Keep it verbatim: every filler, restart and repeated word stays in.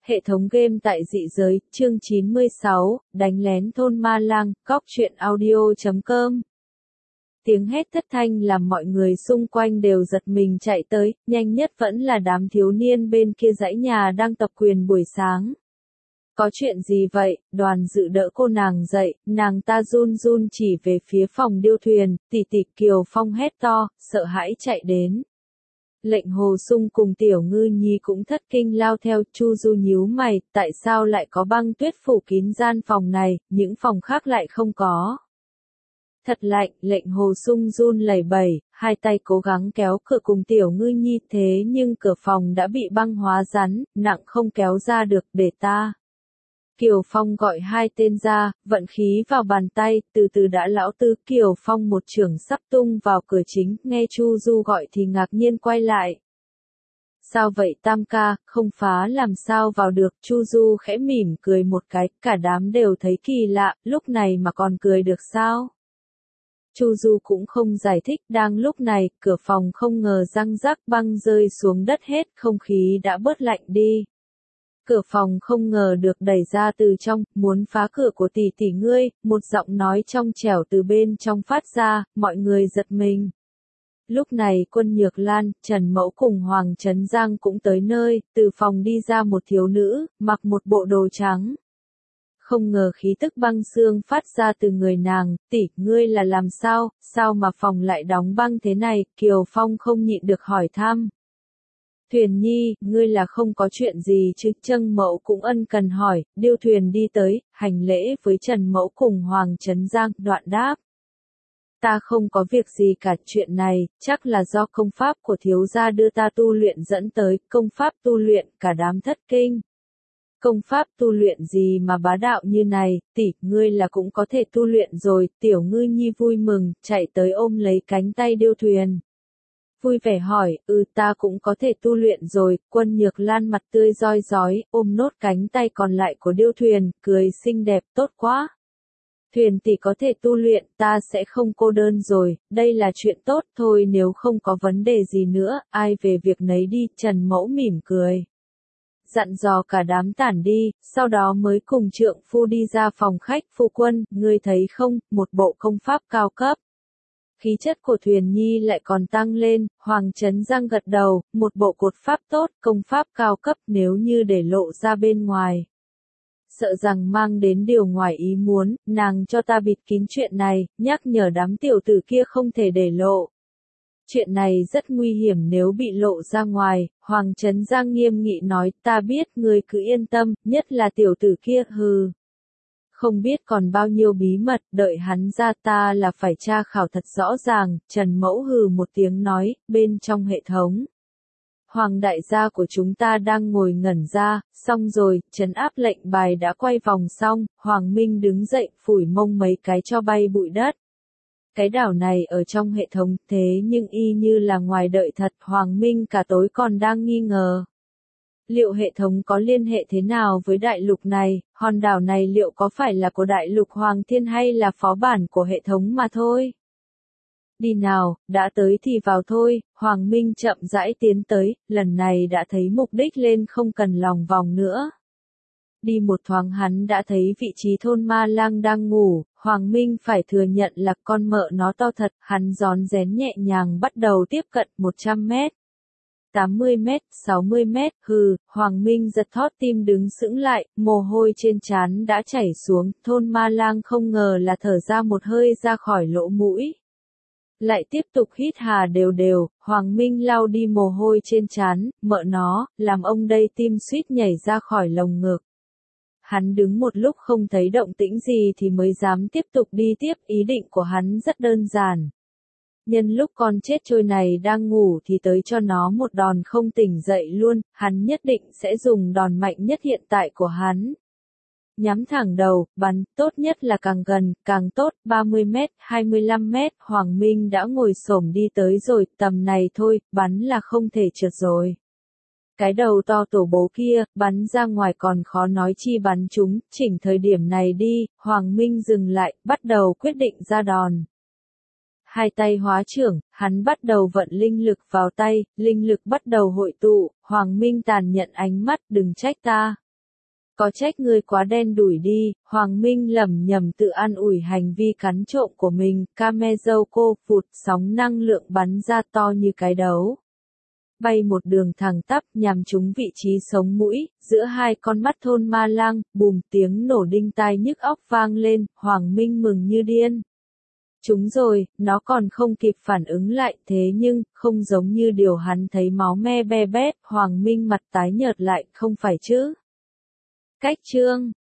Hệ thống game tại dị giới, chương chín mươi sáu, đánh lén thôn Ma Lang, cóc truyện audio chấm com. Tiếng hét thất thanh làm mọi người xung quanh đều giật mình chạy tới, nhanh nhất vẫn là đám thiếu niên bên kia dãy nhà đang tập quyền buổi sáng. Có chuyện gì vậy? Đoàn dự đỡ cô nàng dậy, nàng ta run run chỉ về phía phòng điêu thuyền, tỷ tỷ Kiều Phong hét to, sợ hãi chạy đến. Lệnh Hồ Sung cùng Tiểu Ngư Nhi cũng thất kinh lao theo, Chu Du nhíu mày, tại sao lại có băng tuyết phủ kín gian phòng này, những phòng khác lại không có. Thật lạnh, Lệnh Hồ Sung run lẩy bẩy, hai tay cố gắng kéo cửa cùng Tiểu Ngư Nhi, thế nhưng cửa phòng đã bị băng hóa rắn, nặng không kéo ra được, để ta. Kiều Phong gọi hai tên ra, vận khí vào bàn tay, từ từ đã lão tư. Kiều Phong một chưởng sắp tung vào cửa chính, nghe Chu Du gọi thì ngạc nhiên quay lại. Sao vậy Tam ca, không phá làm sao vào được? Chu Du khẽ mỉm cười một cái, cả đám đều thấy kỳ lạ, lúc này mà còn cười được sao? Chu Du cũng không giải thích, đang lúc này, cửa phòng không ngờ răng rắc băng rơi xuống đất hết, không khí đã bớt lạnh đi. Cửa phòng không ngờ được đẩy ra từ trong, muốn phá cửa của tỷ tỷ ngươi, một giọng nói trong trẻo từ bên trong phát ra, mọi người giật mình. Lúc này Quân Nhược Lan, Trần Mẫu cùng Hoàng Trấn Giang cũng tới nơi, từ phòng đi ra một thiếu nữ, mặc một bộ đồ trắng. Không ngờ khí tức băng xương phát ra từ người nàng, tỷ, ngươi là làm sao, sao mà phòng lại đóng băng thế này, Kiều Phong không nhịn được hỏi thăm. Thuyền Nhi, ngươi là không có chuyện gì chứ? Trân Mẫu cũng ân cần hỏi, điêu thuyền đi tới, hành lễ với Trần Mẫu cùng Hoàng Trấn Giang, đoạn đáp. Ta không có việc gì cả, chuyện này, chắc là do công pháp của thiếu gia đưa ta tu luyện dẫn tới, công pháp tu luyện, cả đám thất kinh. Công pháp tu luyện gì mà bá đạo như này, tỷ, ngươi là cũng có thể tu luyện rồi, Tiểu Ngư Nhi vui mừng, chạy tới ôm lấy cánh tay điêu thuyền. Vui vẻ hỏi, ừ ta cũng có thể tu luyện rồi, Quân Nhược Lan mặt tươi roi rói, ôm nốt cánh tay còn lại của điêu thuyền, cười xinh đẹp, tốt quá. Thuyền tỷ có thể tu luyện, ta sẽ không cô đơn rồi, đây là chuyện tốt thôi, nếu không có vấn đề gì nữa, ai về việc nấy đi, Trần Mẫu mỉm cười. Dặn dò cả đám tản đi, sau đó mới cùng trượng phu đi ra phòng khách. Phu quân, ngươi thấy không, một bộ công pháp cao cấp. Khí chất của Thuyền Nhi lại còn tăng lên, Hoàng Trấn Giang gật đầu, một bộ cột pháp tốt, công pháp cao cấp, nếu như để lộ ra bên ngoài. Sợ rằng mang đến điều ngoài ý muốn, nàng cho ta bịt kín chuyện này, nhắc nhở đám tiểu tử kia không thể để lộ. Chuyện này rất nguy hiểm nếu bị lộ ra ngoài, Hoàng Trấn Giang nghiêm nghị nói, ta biết, ngươi cứ yên tâm, nhất là tiểu tử kia, hừ. Không biết còn bao nhiêu bí mật, đợi hắn ra ta là phải tra khảo thật rõ ràng, Trần Mẫu hừ một tiếng nói, bên trong hệ thống. Hoàng đại gia của chúng ta đang ngồi ngẩn ra, xong rồi, trấn áp lệnh bài đã quay vòng xong, Hoàng Minh đứng dậy, phủi mông mấy cái cho bay bụi đất. Cái đảo này ở trong hệ thống, thế nhưng y như là ngoài đợi thật, Hoàng Minh cả tối còn đang nghi ngờ. Liệu hệ thống có liên hệ thế nào với đại lục này, hòn đảo này liệu có phải là của đại lục Hoàng Thiên hay là phó bản của hệ thống mà thôi? Đi nào, đã tới thì vào thôi, Hoàng Minh chậm rãi tiến tới, lần này đã thấy mục đích lên không cần lòng vòng nữa. Đi một thoáng hắn đã thấy vị trí thôn Ma Lang đang ngủ, Hoàng Minh phải thừa nhận là con mợ nó to thật, hắn rón rén nhẹ nhàng bắt đầu tiếp cận một trăm mét. tám mươi mét, sáu mươi mét, hừ, Hoàng Minh giật thót tim đứng sững lại, mồ hôi trên trán đã chảy xuống, thôn Ma Lang không ngờ là thở ra một hơi ra khỏi lỗ mũi. Lại tiếp tục hít hà đều đều, Hoàng Minh lau đi mồ hôi trên trán, mợ nó, làm ông đây tim suýt nhảy ra khỏi lồng ngực. Hắn đứng một lúc không thấy động tĩnh gì thì mới dám tiếp tục đi tiếp, ý định của hắn rất đơn giản. Nhân lúc con chết trôi này đang ngủ thì tới cho nó một đòn không tỉnh dậy luôn, hắn nhất định sẽ dùng đòn mạnh nhất hiện tại của hắn. Nhắm thẳng đầu, bắn, tốt nhất là càng gần, càng tốt, ba mươi mét, hai mươi lăm mét, Hoàng Minh đã ngồi xổm đi tới rồi, tầm này thôi, bắn là không thể trượt rồi. Cái đầu to tổ bố kia, bắn ra ngoài còn khó nói chi bắn chúng, chỉnh thời điểm này đi, Hoàng Minh dừng lại, bắt đầu quyết định ra đòn. Hai tay hóa trưởng, hắn bắt đầu vận linh lực vào tay, linh lực bắt đầu hội tụ, Hoàng Minh tàn nhận ánh mắt, đừng trách ta. Có trách ngươi quá đen đủi đi, Hoàng Minh lẩm nhẩm tự an ủi hành vi cắn trộm của mình, Kamezoko phụt sóng năng lượng bắn ra to như cái đấu. Bay một đường thẳng tắp nhằm trúng vị trí sống mũi, giữa hai con mắt thôn ma lang, bùm tiếng nổ đinh tai nhức óc vang lên, Hoàng Minh mừng như điên. Chúng rồi, nó còn không kịp phản ứng lại, thế nhưng, không giống như điều hắn thấy máu me be bét, Hoàng Minh mặt tái nhợt lại, không phải chứ. Cách chương